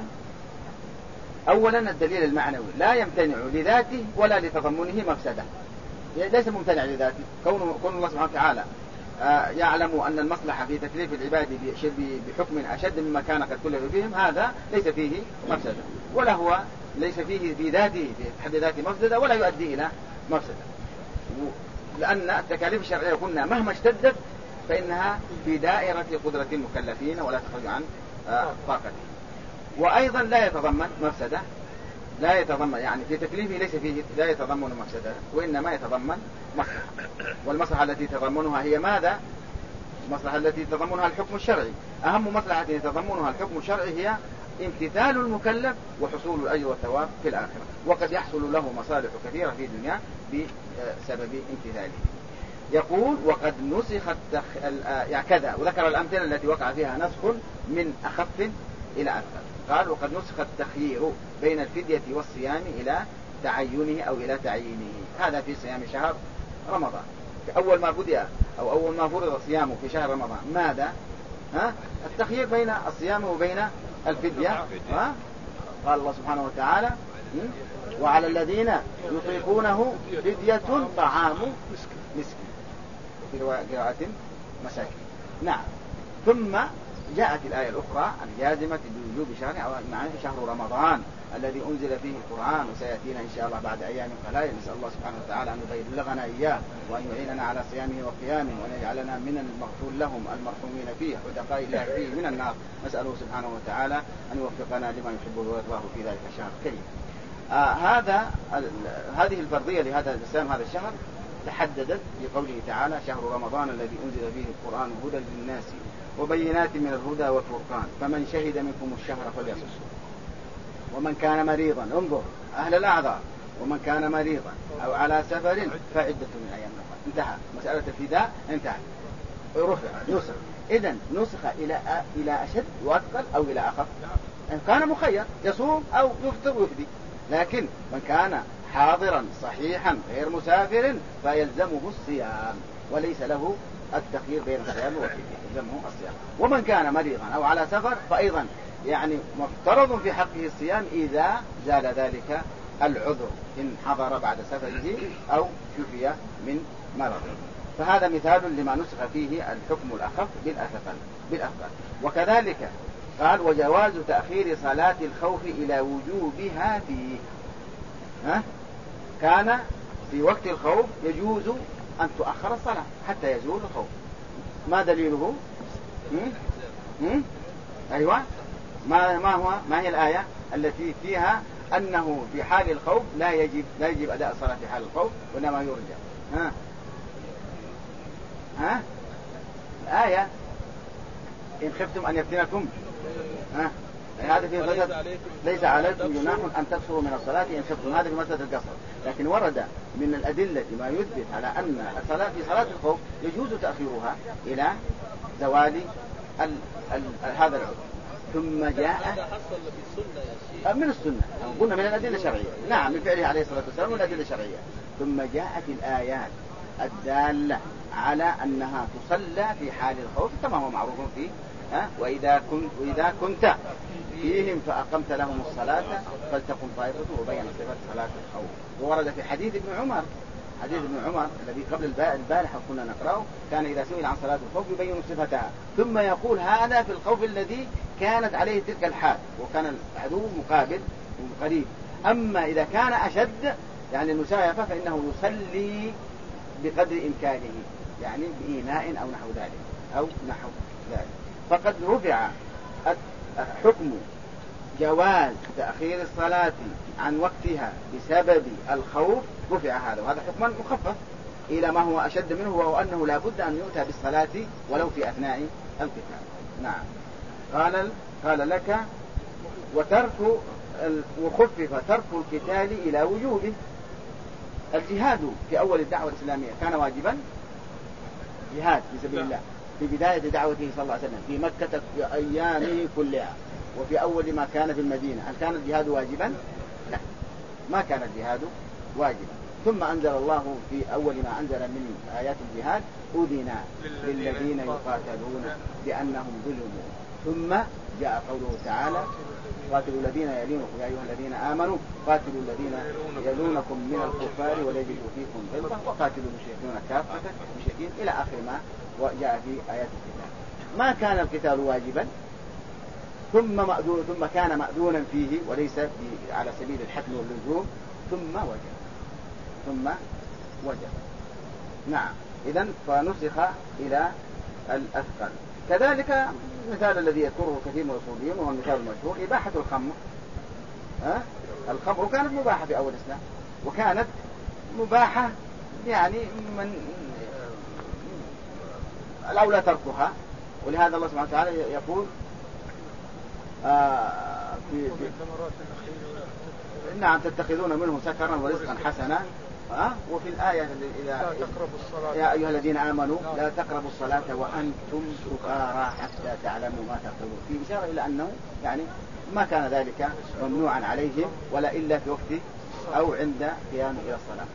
أولا الدليل المعنوي لا يمتنع لذاته ولا لتضمنه مفسدة، ليس ممتنع لذاته. كون الله سبحانه وتعالى يعلم أن المصلحة في تكليف العباد بحكم أشد مما كان قد كلف فيهم، هذا ليس فيه مفسدة، ولا هو ليس فيه في ذاته في حد ذاته مفسدة، ولا يؤدي إلى مفسدة، لأن التكاليف الشرعية قلنا مهما اشتدت فإنها في دائرة قدرة المكلفين ولا تخرج عن طاقته. وأيضا لا يتضمن مفسدة، لا يتضمن يعني في تكليفه ليس فيه لا يتضمن مفسدة، وإنما يتضمن مصلحة. والمصلحة التي يتضمنها هي ماذا؟ المصلحة التي يتضمنها الحكم الشرعي. أهم مصلحة يتضمنها الحكم الشرعي هي امتثال المكلف وحصول الأجر والثواب في الآخرة، وقد يحصل له مصالح كثيرة في الدنيا بسبب امتثاله. يقول وقد نسخت كذا، وذكر الأمثلة التي وقع فيها نسخ من أخف إلى أثقل. قال وقد نسخ التخيير بين الفدية والصيام إلى تعينه أو إلى تعيينه. هذا في صيام شهر رمضان، أول ما بدأ أو أول ما فرض صيامه في شهر رمضان ماذا؟ التخيير بين الصيام وبين الفدية. قال الله سبحانه وتعالى وعلى الذين يطيقونه فدية طعام مسكين، في قراءة مساكين. نعم. ثم جاءت الآية الأخرى الجازمة بوجوب شهر رمضان الذي أنزل فيه القرآن، وسيأتينا إن شاء الله بعد أيام قليل. نسأل الله سبحانه وتعالى أن يبلغنا إياه وأن يعيننا على صيامه وقيامه، وأن يجعلنا من المغفور لهم المرحومين فيه حدقاء الله فيه من النار. نسأله سبحانه وتعالى أن يوفقنا لما يحبه ويرضاه في ذلك الشهر الكريم. هذه الفرضية لهذا الصيام هذا الشهر تحددت بقوله تعالى شهر رمضان الذي أنزل فيه القرآن هدى للناس وبينات من الهدى والفرقان فمن شهد منكم الشهر فليصم. ومن كان مريضا، انظر أهل الأعذار، ومن كان مريضا أو على سفر فعدة من أيام أخرى. انتهى مسألة الفداء، انتهى، رفع نسخ. إذن نسخ إلى أشد وأثقل أو إلى أخف. إن كان مخير يصوم أو يفطر ويفدي، لكن من كان حاضرا صحيحا غير مسافر فيلزمه الصيام وليس له التخيير بين الصيام والفدية، يلزمه الصيام. ومن كان مريضا أو على سفر فأيضا يعني مفترض في حقه الصيام إذا زال ذلك العذر، إن حضر بعد سفره أو شفي من مرض. فهذا مثال لما نسخ فيه الحكم الأخف بالأثقل. وكذلك قال وجواز تأخير صلاة الخوف إلى وجوبها فيه. كان في وقت الخوف يجوز أن تؤخر الصلاة حتى يزول الخوف. ما دليله؟ أيوة، ما هي الآية التي فيها أنه في حال الخوف لا يجب أداء الصلاة في حال الخوف، وإنما يرجع. الآية إن خفتم أن يفتنكم هذا في ليس عليكم جناح أن تقصروا من الصلاة إن خفتم، هذا في مسألة القصر. لكن ورد من الأدلة ما يثبت على أن الصلاة في صلاة الخوف يجوز تأخيرها إلى زوال هذا العذر. ثم جاء من السنة، قلنا من الأدلة الشرعية، نعم من فعله عليه الصلاة والسلام من الأدلة الشرعية. ثم جاءت الآيات الدالة على أنها تصلى في حال الخوف كما هو معروف فيه. وإذا كنت فيهم فأقمت لهم الصلاة فلتقم طائفة، وبين صفة صلاة الخوف. وورد في حديث ابن عمر الذي قبل البارحة كنا نقرأه، كان إذا سئل عن صلاة الخوف يبين صفتها ثم يقول هذا في الخوف الذي كانت عليه تلك الحال وكان العدو مقابل وقريب. أما إذا كان أشد يعني المسايفة فإنه يصلي بقدر إمكانه، يعني بإيناء أو نحو ذلك. فقد رفع حكم جواز تأخير الصلاة عن وقتها بسبب الخوف، رفع هذا، وهذا حكما مخفف إلى ما هو أشد منه، وهو أنه لا بد أن يؤتى بالصلاة ولو في أثناء القتال. نعم. قال لك وخفف ترك القتال إلى وجوبه. الجهاد في أول الدعوة الإسلامية كان واجبا، جهاد في سبيل الله في بداية دعوته صلى الله عليه وسلم في مكة في أيامه كلها وفي أول ما كان في المدينة، هل كان الجهاد واجبا؟ لا، ما كان الجهاد واجبا. ثم أنزل الله في أول ما أنزل من آيات الجهاد أذن للذين يقاتلون بأنهم ظلموا. ثم جاء قوله تعالى قاتلوا الذين يلونكم يا أيها الذين آمنوا قاتلوا الذين يلونكم من الكفار وليجدوا فيكم غلظة وقاتلوا المشركين كافة مشركين إلى آخر ما وجاء في آيات الكتاب. ما كان القتال واجبا ثم كان مأذونا فيه وليس على سبيل الحتم واللزوم ثم وجب. نعم. إذن فنسخ إلى الأثقل. كذلك المثال الذي يذكره كثير من الأصوليين وهو المثال المشهور إباحة الخمر. الخمر كانت مباحة في أول الإسلام، وكانت مباحة يعني من الأولى تركها، ولهذا الله سبحانه وتعالى يقول نعم تتخذون منه سكرا ورزقا حسنا. وفي الآية يا أيها الذين آمنوا لا تقربوا الصلاة وأنتم سكارى حتى تعلموا ما تقولون، في إشارة إلى أنه يعني ما كان ذلك ممنوعا عليهم ولا إلا في وقت أو عند قيام إلى الصلاة.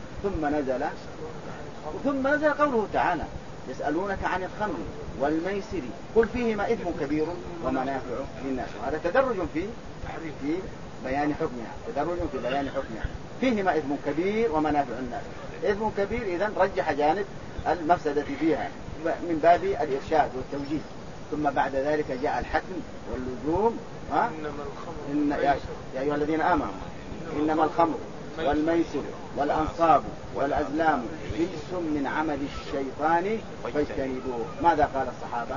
ثم نزل قوله تعالى يسألونك عن الخمر والميسر قل فيهما إثم كبير ومنافع للناس. هذا تدرج في بيان حكمها. فيهما إثم كبير ومنافع الناس. إثم كبير إذن رجح جانب المفسدة فيها من باب الإرشاد والتوجيه. ثم بعد ذلك جاء الحتم واللزوم. يا أيها الذين آمنوا إنما الخمر والميسر والأنصاب والأزلام رجس من عمل الشيطان فاجتنبوه. ماذا قال الصحابة؟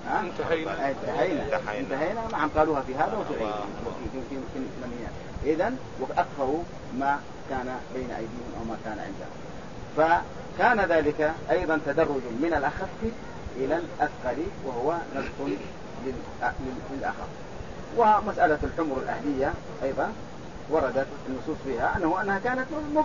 انتهينا. نعم قالوها في هذا وفي غيره في الإسلاميات. إذن وأكثروا ما كان بين أيديهم أو ما كان عندهم. فكان ذلك أيضا تدرج من الأخف إلى الأثقل وهو نسخ للأخف. ومسألة الحمر الأهلية أيضا وردت النصوص فيها أنها كانت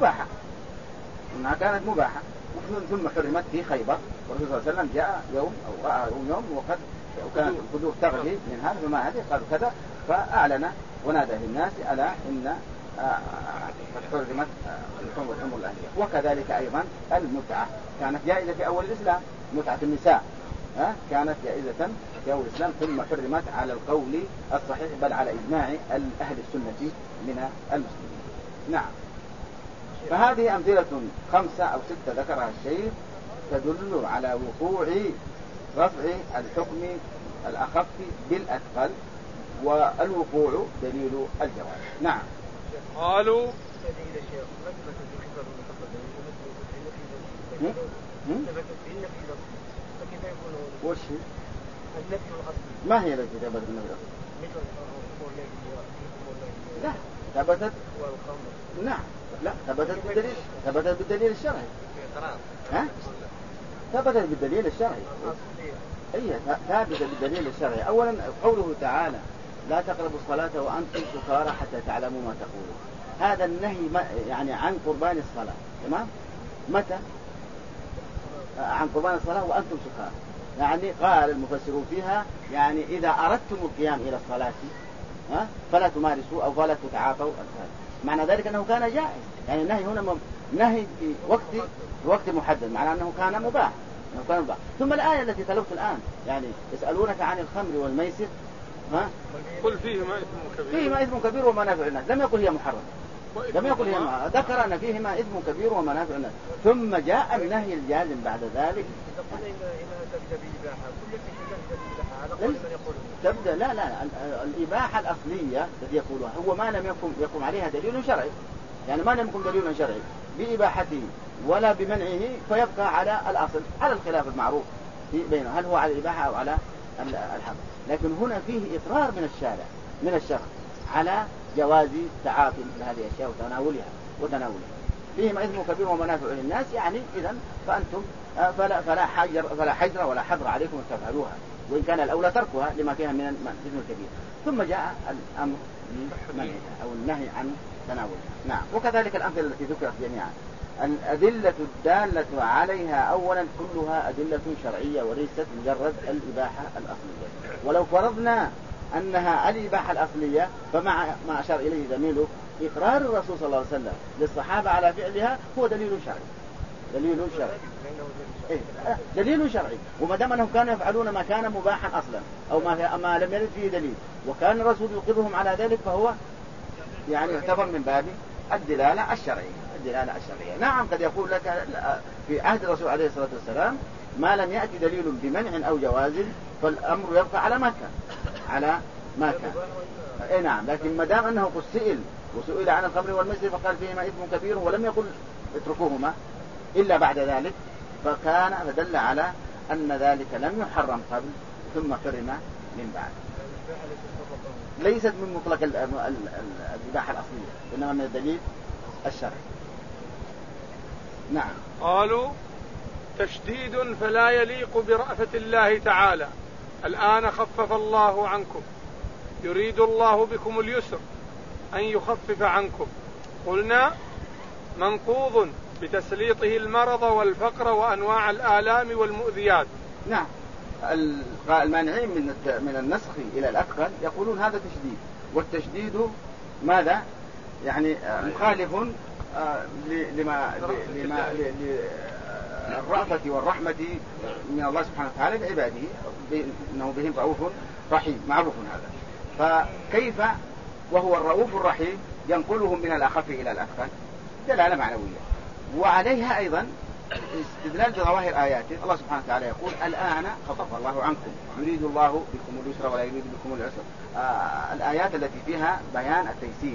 مباحة ثم حرمت في خيبر، والرسول صلى الله عليه وسلم جاء يوم أو رأى يوم وقد وكانت القدور تغلي من هذا فما هذه قالوا كذا، فأعلن ونادى للناس على إن حرمت الحمر الأهلية. وكذلك أيضا المتعة كانت جائزة في أول الإسلام، متعة النساء كانت جائزة في أول الإسلام ثم حرمت على القول الصحيح بل على إجماع أهل السنة من المسلمين. نعم. فهذه أمثلة 5 أو 6 ذكرها الشيخ تدل على وقوع رفع الحكم الأخف بالأثقل، والوقوع دليل الجواز. نعم. قالوا وش ما هي التي ثبت بالنفي؟ لا ثبتت نعم لا ثبتت بالدليل الشرعي. ها؟ ثبتت بالدليل الشرعي. أي ثابتة بالدليل الشرعي. أولا قوله تعالى لا تقربوا الصلاة وأنتم سكارى حتى تعلموا ما تقولون. هذا النهي يعني عن قربان الصلاة. تمام؟ متى؟ عن قربان الصلاة وأنتم سكارى. يعني قال المفسرون فيها يعني إذا أردتم القيام إلى الصلاة فلا تمارسوا أو فلا تتعاطوا. معنى ذلك أنه كان جائز. يعني النهي هنا نهي في وقت محدد، معنى أنه كان مباح. ثم الآية التي تلوت الآن يعني يسألونك عن الخمر والميسر قل فيهما إثم كبير ومنافع للناس. لم يقل هي محرم، لم يقل هي ذكر أن فيهما إثم كبير ومنافع للناس، ثم جاء النهي الجازم بعد ذلك. تبدأ لا الإباحة الأصلية التي يقولها هو ما لم يقم عليها دليل شرعي. يعني ما لم يكن دليل شرعي بإباحته ولا بمنعه فيبقى على الأصل، على الخلاف المعروف بينه هل هو على الإباحة أو على الحظر. لكن هنا فيه إصرار من الشرع على جواز تعاطي هذه الأشياء وتناولها. فيهما إثم كبير ومنافع للناس، يعني إذن فأنتم فلا حجر ولا حظر عليكم أن تفعلوها، وإن كان الأولى تركها لما فيها من الإثم الكبير. ثم جاء الأمر بمنعها أو النهي عن تناولها. نعم. وكذلك الأمثلة التي ذكرت جميعا. الأدلة الدالة عليها أولا كلها أدلة شرعية وليست مجرد الإباحة الأصلية. ولو فرضنا أنها الإباحة الأصلية فمع ما أشار إليه زميله إقرار الرسول صلى الله عليه وسلم للصحابة على فعلها هو دليل شرعي. وما دام أنهم كانوا يفعلون ما كان مباحا أصلا أو ما لم يرد فيه دليل وكان الرسول يقرهم على ذلك فهو يعني يعتبر من باب الدلالة الشرعية. نعم قد يقول لك في عهد الرسول عليه الصلاة والسلام ما لم يأتي دليل بمنع أو جواز فالأمر يبقى على ما كان. نعم. لكن ما دام أنه وسئل عن الخمر والميسر فقال فيهما إثم كبير ولم يقل اتركوهما إلا بعد ذلك، فدل على أن ذلك لم يحرم قبل ثم حرم من بعد. ليست من مطلق الإباحة الأصلية إنما من الدليل الشرعي. نعم. قالوا تشديد فلا يليق برأفة الله تعالى. الآن خفف الله عنكم، يريد الله بكم اليسر أن يخفف عنكم. قلنا منقوض بتسليطه المرض والفقر وأنواع الآلام والمؤذيات. نعم. المانعين من النسخ إلى الأثقل يقولون هذا تشديد، والتشديد ماذا؟ يعني مخالف للرأفة والرحمة من الله سبحانه وتعالى لعباده، إنه بهم رؤوف رحيم، معروف هذا. فكيف وهو الرؤوف الرحيم ينقلهم من الأخف إلى الأثقل؟ دلالة معنوية. وعليها أيضا استدلال بظواهر آياته. الله سبحانه وتعالى يقول الآن خفف الله عنكم يريد الله بكم اليسر ولا يريد بكم العسر. الآيات التي فيها بيان التيسير.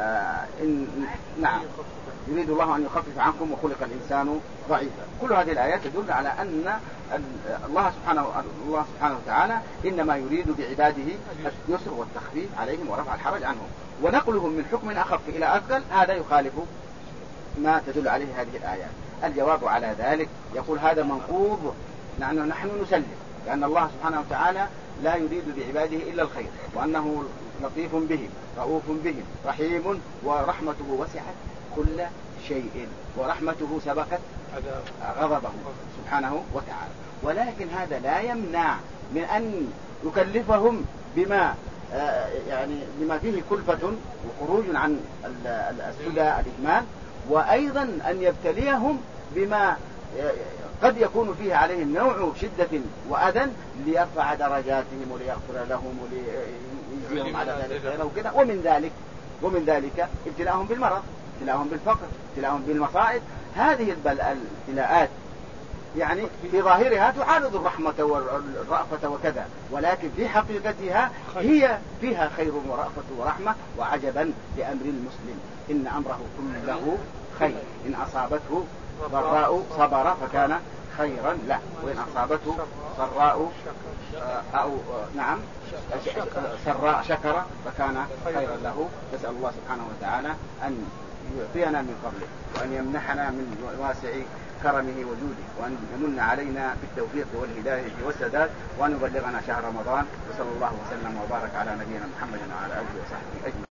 نعم يريد الله أن يخفف عنكم وخلق الإنسان ضعيفا. كل هذه الآيات تدل على أن الله سبحانه وتعالى إنما يريد بعباده اليسر والتخفيف عليهم ورفع الحرج عنهم، ونقلهم من حكم أخف إلى أثقل هذا يخالف ما تدل عليه هذه الآيات. الجواب على ذلك يقول هذا منقوض. نحن نسلم لأن الله سبحانه وتعالى لا يريد بعباده إلا الخير، وأنه لطيف بهم رؤوف بهم رحيم، ورحمته وسعت كل شيء، ورحمته سبقت غضبه سبحانه وتعالى. ولكن هذا لا يمنع من أن يكلفهم بما فيه كلفة وخروج عن السدى الإجمال، وأيضا أن يبتليهم بما قد يكون فيه عليهم نوع شدة وأذى ليرفع درجاتهم وليغفر لهم وليجزيهم على ذلك خيرا وكذا. ومن ذلك ابتلاءهم بالمرض، ابتلاءهم بالفقر، ابتلاءهم بالمصائب. هذه الابتلاءات يعني في ظاهرها تعارض الرحمة والرأفة وكذا، ولكن في حقيقتها هي فيها خير ورأفة ورحمة. وعجبا لأمر المسلم إن أمره كله خير، إن أصابته ضراء صبر فكان خيرا له، وإن أصابته سراء أو نعم سراء شكر فكان خيرا له. نسأل الله سبحانه وتعالى أن يعطينا من فضله، وأن يمنحنا من واسع كرمه وجوده، وأن يمن علينا بالتوفيق والهداية والسداد، وأن يبلغنا شهر رمضان. وصلى الله وسلم وبارك على نبينا محمد وعلى آله وصحبه أجمعين.